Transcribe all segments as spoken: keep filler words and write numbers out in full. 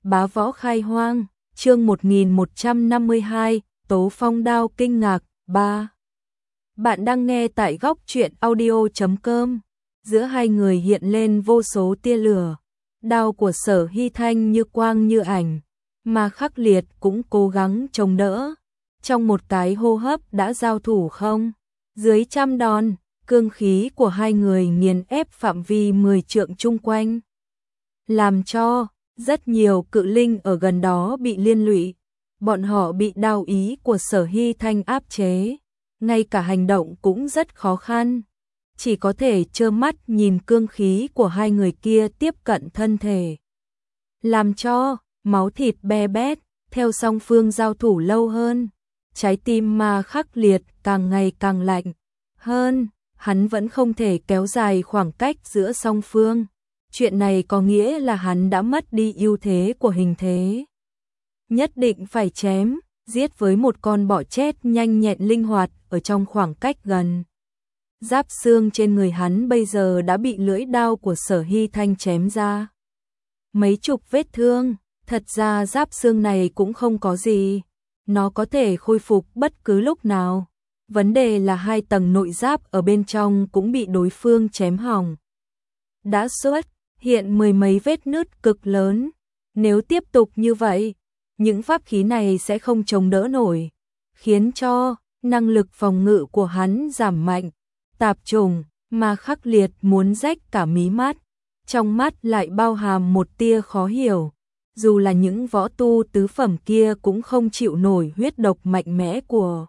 Bá Võ Khai Hoang, chương một nghìn một trăm năm mươi hai, Tố Phong Đao Kinh Ngạc, ba. Bạn đang nghe tại góc truyện audio chấm com. Giữa hai người hiện lên vô số tia lửa. Đao của Sở Hy Thanh như quang như ảnh, mà Khắc Liệt cũng cố gắng chống đỡ. Trong một cái hô hấp đã giao thủ không? Dưới trăm đòn, cương khí của hai người nghiền ép phạm vi mười trượng chung quanh, làm cho rất nhiều cự linh ở gần đó bị liên lụy. Bọn họ bị đao ý của Sở Hy Thanh áp chế, ngay cả hành động cũng rất khó khăn, chỉ có thể trơ mắt nhìn cương khí của hai người kia tiếp cận thân thể, làm cho máu thịt be bét. Theo song phương giao thủ lâu hơn, trái tim mà Khắc Liệt càng ngày càng lạnh hơn, hắn vẫn không thể kéo dài khoảng cách giữa song phương. Chuyện này có nghĩa là hắn đã mất đi ưu thế của hình thế. Nhất định phải chém, giết với một con bọ chết nhanh nhẹn linh hoạt ở trong khoảng cách gần. Giáp xương trên người hắn bây giờ đã bị lưỡi đao của Sở Hy Thanh chém ra mấy chục vết thương. Thật ra giáp xương này cũng không có gì, nó có thể khôi phục bất cứ lúc nào. Vấn đề là hai tầng nội giáp ở bên trong cũng bị đối phương chém hỏng, đã xuất hiện mười mấy vết nứt cực lớn. Nếu tiếp tục như vậy, những pháp khí này sẽ không chống đỡ nổi, khiến cho năng lực phòng ngự của hắn giảm mạnh. Tạp trùng mà Khắc Liệt muốn rách cả mí mắt, trong mắt lại bao hàm một tia khó hiểu. Dù là những võ tu tứ phẩm kia cũng không chịu nổi huyết độc mạnh mẽ của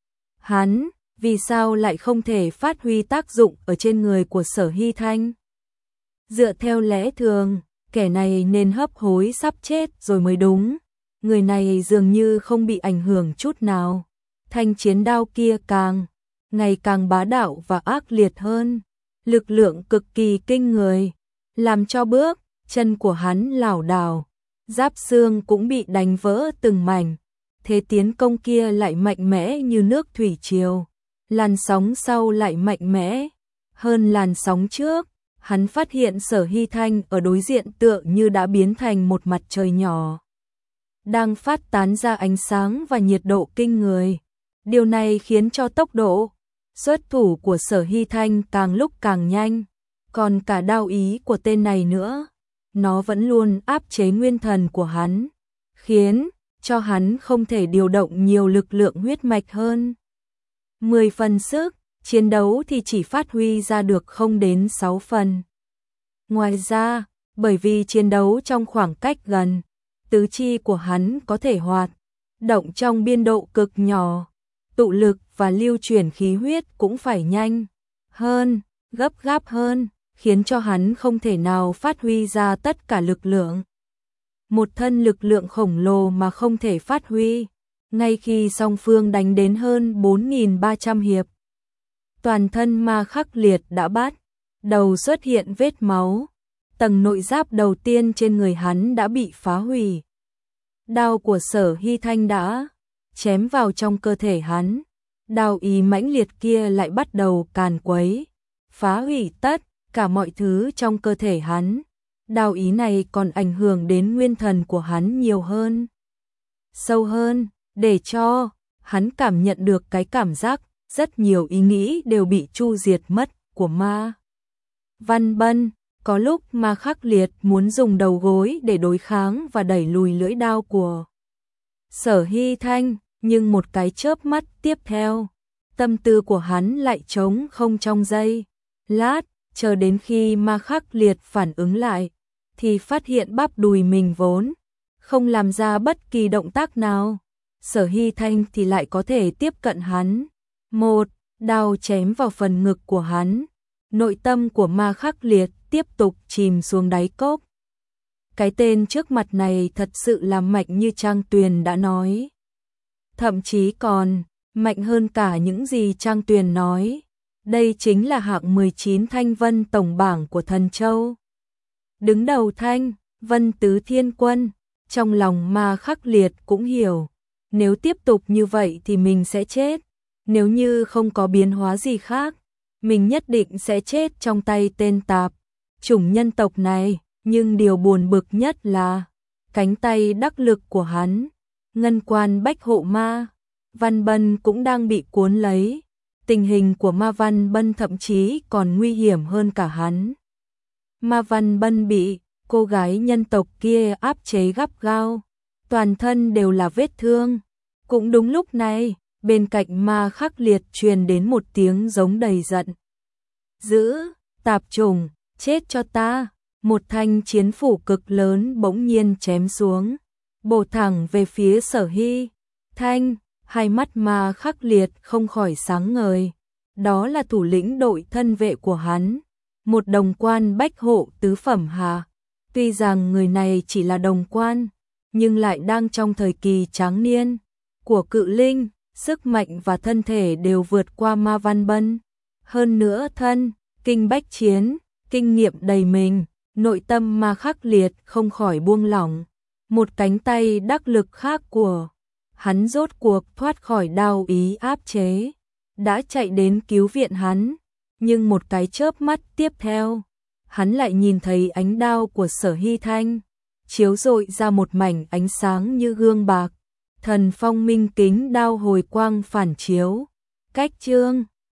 hắn, vì sao lại không thể phát huy tác dụng ở trên người của Sở Hy Thanh? Dựa theo lẽ thường, kẻ này nên hấp hối sắp chết rồi mới đúng. Người này dường như không bị ảnh hưởng chút nào. Thanh chiến đao kia càng ngày càng bá đạo và ác liệt hơn, lực lượng cực kỳ kinh người, làm cho bước chân của hắn lảo đảo, giáp xương cũng bị đánh vỡ từng mảnh. Thế tiến công kia lại mạnh mẽ như nước thủy triều, làn sóng sau lại mạnh mẽ hơn làn sóng trước. Hắn phát hiện Sở Hy Thanh ở đối diện tựa như đã biến thành một mặt trời nhỏ, đang phát tán ra ánh sáng và nhiệt độ kinh người. Điều này khiến cho tốc độ xuất thủ của Sở Hy Thanh càng lúc càng nhanh, còn cả đao ý của tên này nữa, nó vẫn luôn áp chế nguyên thần của hắn, khiến cho hắn không thể điều động nhiều lực lượng huyết mạch hơn. Mười phần sức chiến đấu thì chỉ phát huy ra được không đến sáu phần. Ngoài ra, bởi vì chiến đấu trong khoảng cách gần, tứ chi của hắn có thể hoạt động trong biên độ cực nhỏ, tụ lực và lưu chuyển khí huyết cũng phải nhanh hơn, gấp gáp hơn, khiến cho hắn không thể nào phát huy ra tất cả lực lượng. Một thân lực lượng khổng lồ mà không thể phát huy, ngay khi song phương đánh đến hơn bốn nghìn ba trăm hiệp. Toàn thân ma Khắc Liệt đã bắt đầu xuất hiện vết máu, tầng nội giáp đầu tiên trên người hắn đã bị phá hủy. Đao của Sở Hy Thanh đã chém vào trong cơ thể hắn, đao ý mãnh liệt kia lại bắt đầu càn quấy, phá hủy tất cả mọi thứ trong cơ thể hắn. Đao ý này còn ảnh hưởng đến nguyên thần của hắn nhiều hơn, sâu hơn, để cho hắn cảm nhận được cái cảm giác rất nhiều ý nghĩ đều bị chu diệt mất của Ma Văn Bân. Có lúc Ma Khắc Liệt muốn dùng đầu gối để đối kháng và đẩy lùi lưỡi đao của Sở Hy Thanh, nhưng một cái chớp mắt tiếp theo, tâm tư của hắn lại trống không trong giây lát. Chờ đến khi Ma Khắc Liệt phản ứng lại, thì phát hiện bắp đùi mình vốn không làm ra bất kỳ động tác nào, Sở Hy Thanh thì lại có thể tiếp cận hắn, một đao chém vào phần ngực của hắn. Nội tâm của Ma Khắc Liệt tiếp tục chìm xuống đáy cốc. Cái tên trước mặt này thật sự là mạnh như Trang Tuyền đã nói, thậm chí còn mạnh hơn cả những gì Trang Tuyền nói. Đây chính là hạng mười chín Thanh Vân tổng bảng của Thần Châu. Đứng đầu Thanh Vân Tứ Thiên Quân. Trong lòng Ma Khắc Liệt cũng hiểu, nếu tiếp tục như vậy thì mình sẽ chết. Nếu như không có biến hóa gì khác, mình nhất định sẽ chết trong tay tên tạp chủng nhân tộc này. Nhưng điều buồn bực nhất là cánh tay đắc lực của hắn, ngân quan bách hộ ma, Văn Bân cũng đang bị cuốn lấy. Tình hình của Ma Văn Bân thậm chí còn nguy hiểm hơn cả hắn. Ma Văn Bân bị cô gái nhân tộc kia áp chế gắt gao, toàn thân đều là vết thương. Cũng đúng lúc này, bên cạnh Ma Khắc Liệt truyền đến một tiếng giống đầy giận. Giữ, tạp chủng, chết cho ta. Một thanh chiến phủ cực lớn bỗng nhiên chém xuống, bổ thẳng về phía Sở Hy. Thanh, hai mắt Ma Khắc Liệt không khỏi sáng ngời. Đó là thủ lĩnh đội thân vệ của hắn, một đồng quan bách hộ tứ phẩm hà. Tuy rằng người này chỉ là đồng quan, nhưng lại đang trong thời kỳ tráng niên của cự linh, sức mạnh và thân thể đều vượt qua Ma Văn Bân. Hơn nữa thân, kinh bách chiến, kinh nghiệm đầy mình, nội tâm Ma Khắc Liệt không khỏi buông lỏng. Một cánh tay đắc lực khác của hắn rốt cuộc thoát khỏi đao ý áp chế, đã chạy đến cứu viện hắn. Nhưng một cái chớp mắt tiếp theo, hắn lại nhìn thấy ánh đao của Sở Hy Thanh, chiếu rọi ra một mảnh ánh sáng như gương bạc, thần phong minh kính đao hồi quang phản chiếu. Cách chương